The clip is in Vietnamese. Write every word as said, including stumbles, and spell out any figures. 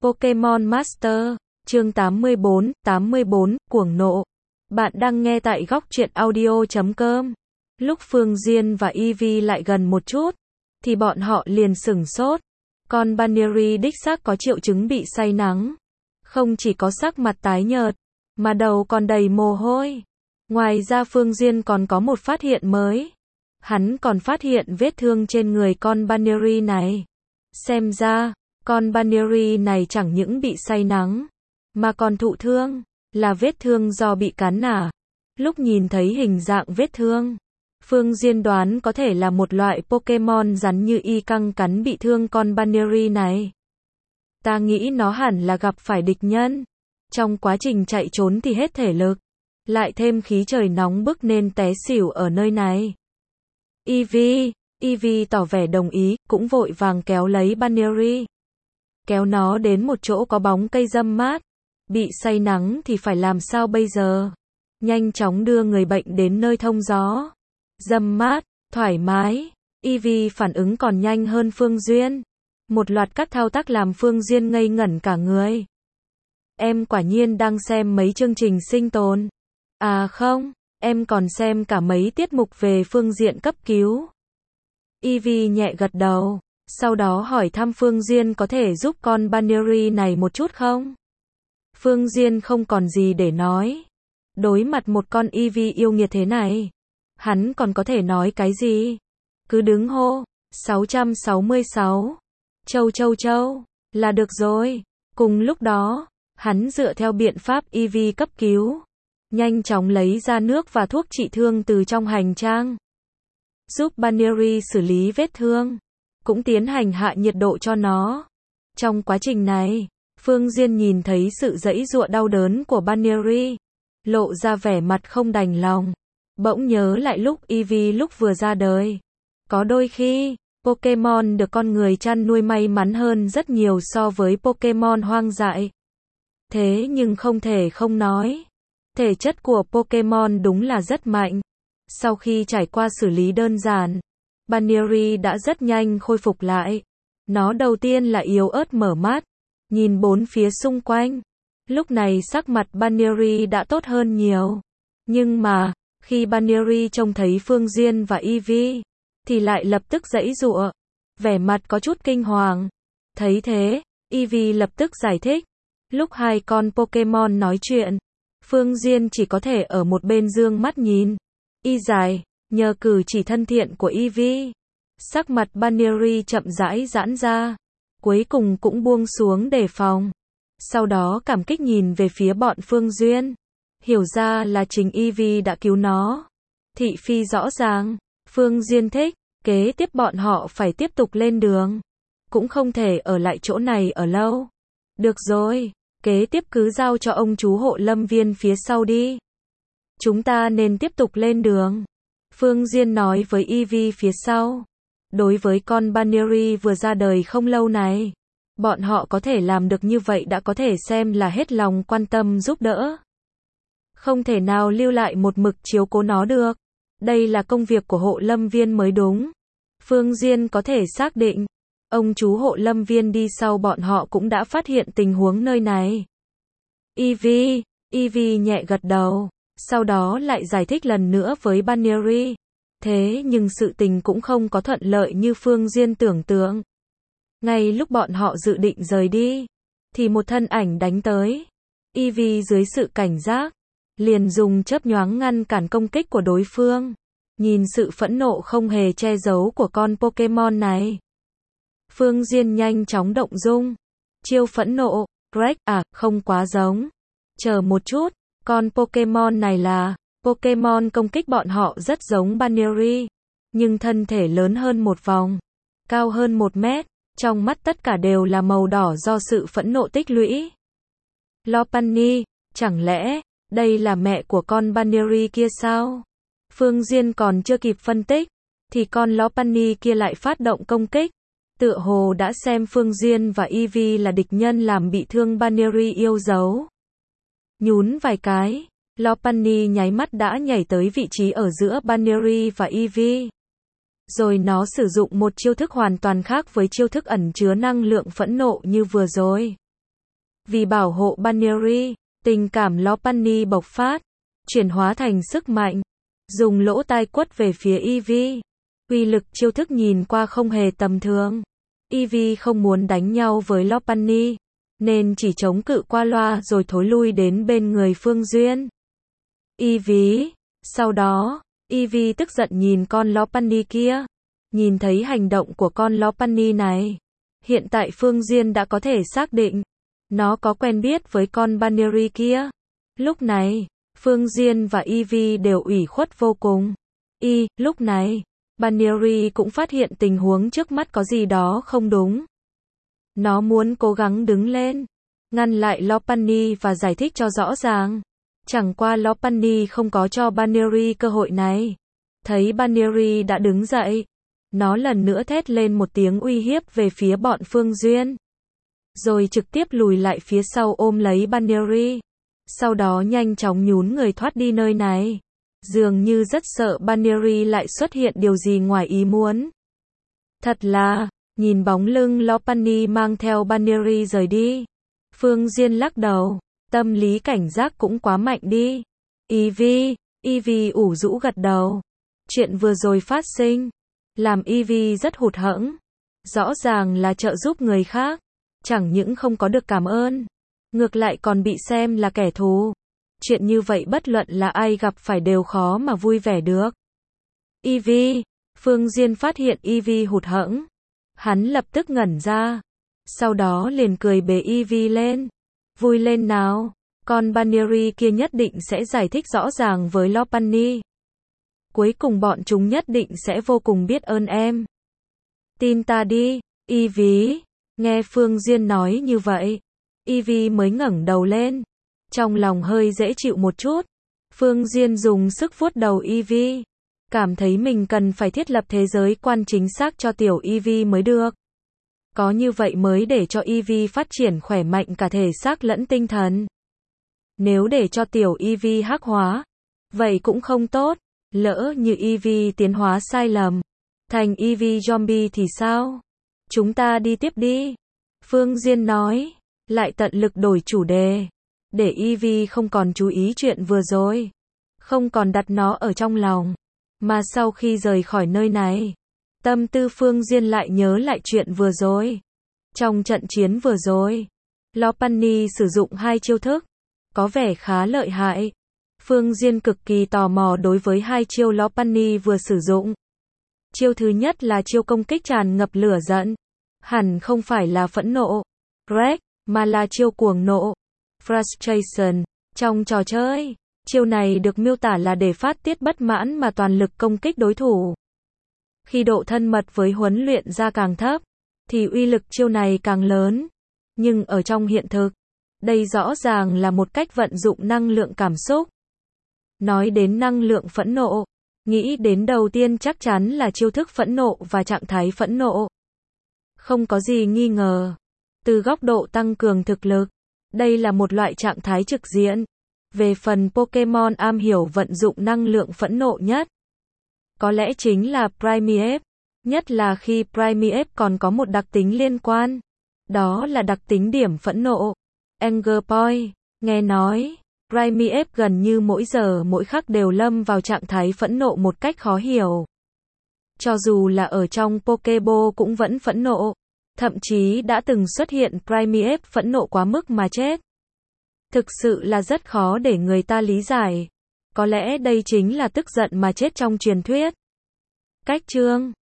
Pokemon Master, chương tám mươi bốn, tám mươi bốn, cuồng nộ. Bạn đang nghe tại góc truyện audio chấm com. Lúc Phương Duyên và Eevee lại gần một chút, thì bọn họ liền sửng sốt. Con Bannery đích xác có triệu chứng bị say nắng. Không chỉ có sắc mặt tái nhợt, mà đầu còn đầy mồ hôi. Ngoài ra Phương Duyên còn có một phát hiện mới. Hắn còn phát hiện vết thương trên người con Bannery này. Xem ra, con Bannery này chẳng những bị say nắng, mà còn thụ thương, là vết thương do bị cắn à. Lúc nhìn thấy hình dạng vết thương, Phương Duyên đoán có thể là một loại Pokemon rắn như y căng cắn bị thương con Bannery này. Ta nghĩ nó hẳn là gặp phải địch nhân. Trong quá trình chạy trốn thì hết thể lực, lại thêm khí trời nóng bức nên té xỉu ở nơi này. Eevee, Eevee tỏ vẻ đồng ý, cũng vội vàng kéo lấy Bannery. Kéo nó đến một chỗ có bóng cây râm mát. Bị say nắng thì phải làm sao bây giờ? Nhanh chóng đưa người bệnh đến nơi thông gió, râm mát, thoải mái. Eevee phản ứng còn nhanh hơn Phương Duyên. Một loạt các thao tác làm Phương Duyên ngây ngẩn cả người. Em quả nhiên đang xem mấy chương trình sinh tồn. À không, em còn xem cả mấy tiết mục về phương diện cấp cứu. Eevee nhẹ gật đầu, sau đó hỏi thăm Phương Duyên có thể giúp con Bannery này một chút không? Phương Duyên không còn gì để nói. Đối mặt một con Eevee yêu nghiệt thế này, hắn còn có thể nói cái gì? Cứ đứng hô, sáu trăm sáu mươi sáu, châu châu châu, là được rồi. Cùng lúc đó, hắn dựa theo biện pháp Eevee cấp cứu, nhanh chóng lấy ra nước và thuốc trị thương từ trong hành trang. Giúp Bannery xử lý vết thương, cũng tiến hành hạ nhiệt độ cho nó. Trong quá trình này, Phương Duyên nhìn thấy sự giãy giụa đau đớn của Bannery, lộ ra vẻ mặt không đành lòng. Bỗng nhớ lại lúc Eevee lúc vừa ra đời. Có đôi khi, Pokemon được con người chăn nuôi may mắn hơn rất nhiều so với Pokemon hoang dại. Thế nhưng không thể không nói, thể chất của Pokemon đúng là rất mạnh. Sau khi trải qua xử lý đơn giản, Bannery đã rất nhanh khôi phục lại. Nó đầu tiên là yếu ớt mở mắt, nhìn bốn phía xung quanh. Lúc này sắc mặt Bannery đã tốt hơn nhiều. Nhưng mà, khi Bannery trông thấy Phương Duyên và Eevee, thì lại lập tức giãy giụa, vẻ mặt có chút kinh hoàng. Thấy thế, Eevee lập tức giải thích. Lúc hai con Pokemon nói chuyện, Phương Duyên chỉ có thể ở một bên dương mắt nhìn. Y dài, nhờ cử chỉ thân thiện của Eevee, sắc mặt Bannery chậm rãi giãn ra, cuối cùng cũng buông xuống đề phòng. Sau đó cảm kích nhìn về phía bọn Phương Duyên, hiểu ra là chính Eevee đã cứu nó. Thị phi rõ ràng, Phương Duyên thích, kế tiếp bọn họ phải tiếp tục lên đường, cũng không thể ở lại chỗ này ở lâu. Được rồi, kế tiếp cứ giao cho ông chú hộ lâm viên phía sau đi. Chúng ta nên tiếp tục lên đường. Phương Duyên nói với Eevee phía sau. Đối với con Bannery vừa ra đời không lâu này, bọn họ có thể làm được như vậy đã có thể xem là hết lòng quan tâm giúp đỡ. Không thể nào lưu lại một mực chiếu cố nó được. Đây là công việc của hộ lâm viên mới đúng. Phương Duyên có thể xác định, ông chú hộ lâm viên đi sau bọn họ cũng đã phát hiện tình huống nơi này. Eevee, Eevee nhẹ gật đầu, sau đó lại giải thích lần nữa với Bannery. Thế nhưng sự tình cũng không có thuận lợi như Phương Duyên tưởng tượng. Ngay lúc bọn họ dự định rời đi, thì một thân ảnh đánh tới. Eevee dưới sự cảnh giác, liền dùng chớp nhoáng ngăn cản công kích của đối phương. Nhìn sự phẫn nộ không hề che giấu của con Pokemon này, Phương Duyên nhanh chóng động dung. Chiêu phẫn nộ, Greg, à, không quá giống. Chờ một chút, con Pokemon này là, Pokemon công kích bọn họ rất giống Bannery, nhưng thân thể lớn hơn một vòng, cao hơn một mét, trong mắt tất cả đều là màu đỏ do sự phẫn nộ tích lũy. Lopunny, chẳng lẽ, đây là mẹ của con Bannery kia sao? Phương Duyên còn chưa kịp phân tích, thì con Lopunny kia lại phát động công kích. Tựa hồ đã xem Phương Duyên và Eevee là địch nhân làm bị thương Bannery yêu dấu. Nhún vài cái, Lopunny nháy mắt đã nhảy tới vị trí ở giữa Bannery và Eevee. Rồi nó sử dụng một chiêu thức hoàn toàn khác với chiêu thức ẩn chứa năng lượng phẫn nộ như vừa rồi. Vì bảo hộ Baneri, tình cảm Lopunny bộc phát, chuyển hóa thành sức mạnh, dùng lỗ tai quất về phía Eevee. Uy lực chiêu thức nhìn qua không hề tầm thường. Eevee không muốn đánh nhau với Lopunny, nên chỉ chống cự qua loa rồi thối lui đến bên người Phương Duyên. Eevee, sau đó, Eevee tức giận nhìn con Lopunny kia. Nhìn thấy hành động của con Lopunny này, hiện tại Phương Duyên đã có thể xác định, nó có quen biết với con Baneri kia. Lúc này, Phương Duyên và Eevee đều ủy khuất vô cùng. Y, lúc này, Baneri cũng phát hiện tình huống trước mắt có gì đó không đúng. Nó muốn cố gắng đứng lên, ngăn lại Lopunny và giải thích cho rõ ràng. Chẳng qua Lopunny không có cho Baneri cơ hội này. Thấy Baneri đã đứng dậy, nó lần nữa thét lên một tiếng uy hiếp về phía bọn Phương Duyên. Rồi trực tiếp lùi lại phía sau ôm lấy Baneri. Sau đó nhanh chóng nhún người thoát đi nơi này. Dường như rất sợ Baneri lại xuất hiện điều gì ngoài ý muốn. Thật là, nhìn bóng lưng Lopunny mang theo Baneri rời đi. Phương Duyên lắc đầu, tâm lý cảnh giác cũng quá mạnh đi. Eevee, Eevee ủ rũ gật đầu. Chuyện vừa rồi phát sinh, làm Eevee rất hụt hẫng. Rõ ràng là trợ giúp người khác, chẳng những không có được cảm ơn, ngược lại còn bị xem là kẻ thù. Chuyện như vậy bất luận là ai gặp phải đều khó mà vui vẻ được. Eevee, Phương Duyên phát hiện Eevee hụt hẫng. Hắn lập tức ngẩn ra. Sau đó liền cười bế Eevee lên. Vui lên nào, con Baneri kia nhất định sẽ giải thích rõ ràng với Lopunny. Cuối cùng bọn chúng nhất định sẽ vô cùng biết ơn em. Tin ta đi, Eevee. Nghe Phương Duyên nói như vậy, Eevee mới ngẩng đầu lên. Trong lòng hơi dễ chịu một chút. Phương Duyên dùng sức vuốt đầu Eevee. Cảm thấy mình cần phải thiết lập thế giới quan chính xác cho tiểu Eevee mới được. Có như vậy mới để cho Eevee phát triển khỏe mạnh cả thể xác lẫn tinh thần. Nếu để cho tiểu Eevee hắc hóa, vậy cũng không tốt. Lỡ như Eevee tiến hóa sai lầm, thành Eevee zombie thì sao? Chúng ta đi tiếp đi. Phương Duyên nói, lại tận lực đổi chủ đề. Để Eevee không còn chú ý chuyện vừa rồi. Không còn đặt nó ở trong lòng. Mà sau khi rời khỏi nơi này, tâm tư Phương Duyên lại nhớ lại chuyện vừa rồi. Trong trận chiến vừa rồi, Lopunny sử dụng hai chiêu thức, có vẻ khá lợi hại. Phương Duyên cực kỳ tò mò đối với hai chiêu Lopunny vừa sử dụng. Chiêu thứ nhất là chiêu công kích tràn ngập lửa giận. Hẳn không phải là phẫn nộ, rage, mà là chiêu cuồng nộ, frustration. Trong trò chơi, chiêu này được miêu tả là để phát tiết bất mãn mà toàn lực công kích đối thủ. Khi độ thân mật với huấn luyện ra càng thấp, thì uy lực chiêu này càng lớn. Nhưng ở trong hiện thực, đây rõ ràng là một cách vận dụng năng lượng cảm xúc. Nói đến năng lượng phẫn nộ, nghĩ đến đầu tiên chắc chắn là chiêu thức phẫn nộ và trạng thái phẫn nộ. Không có gì nghi ngờ. Từ góc độ tăng cường thực lực, đây là một loại trạng thái trực diện. Về phần Pokemon am hiểu vận dụng năng lượng phẫn nộ nhất, có lẽ chính là Primeape. Nhất là khi Primeape còn có một đặc tính liên quan. Đó là đặc tính điểm phẫn nộ, Anger Point. Nghe nói, Primeape gần như mỗi giờ mỗi khắc đều lâm vào trạng thái phẫn nộ một cách khó hiểu. Cho dù là ở trong Pokéball cũng vẫn phẫn nộ. Thậm chí đã từng xuất hiện Primeape phẫn nộ quá mức mà chết. Thực sự là rất khó để người ta lý giải. Có lẽ đây chính là tức giận mà chết trong truyền thuyết. Cách chương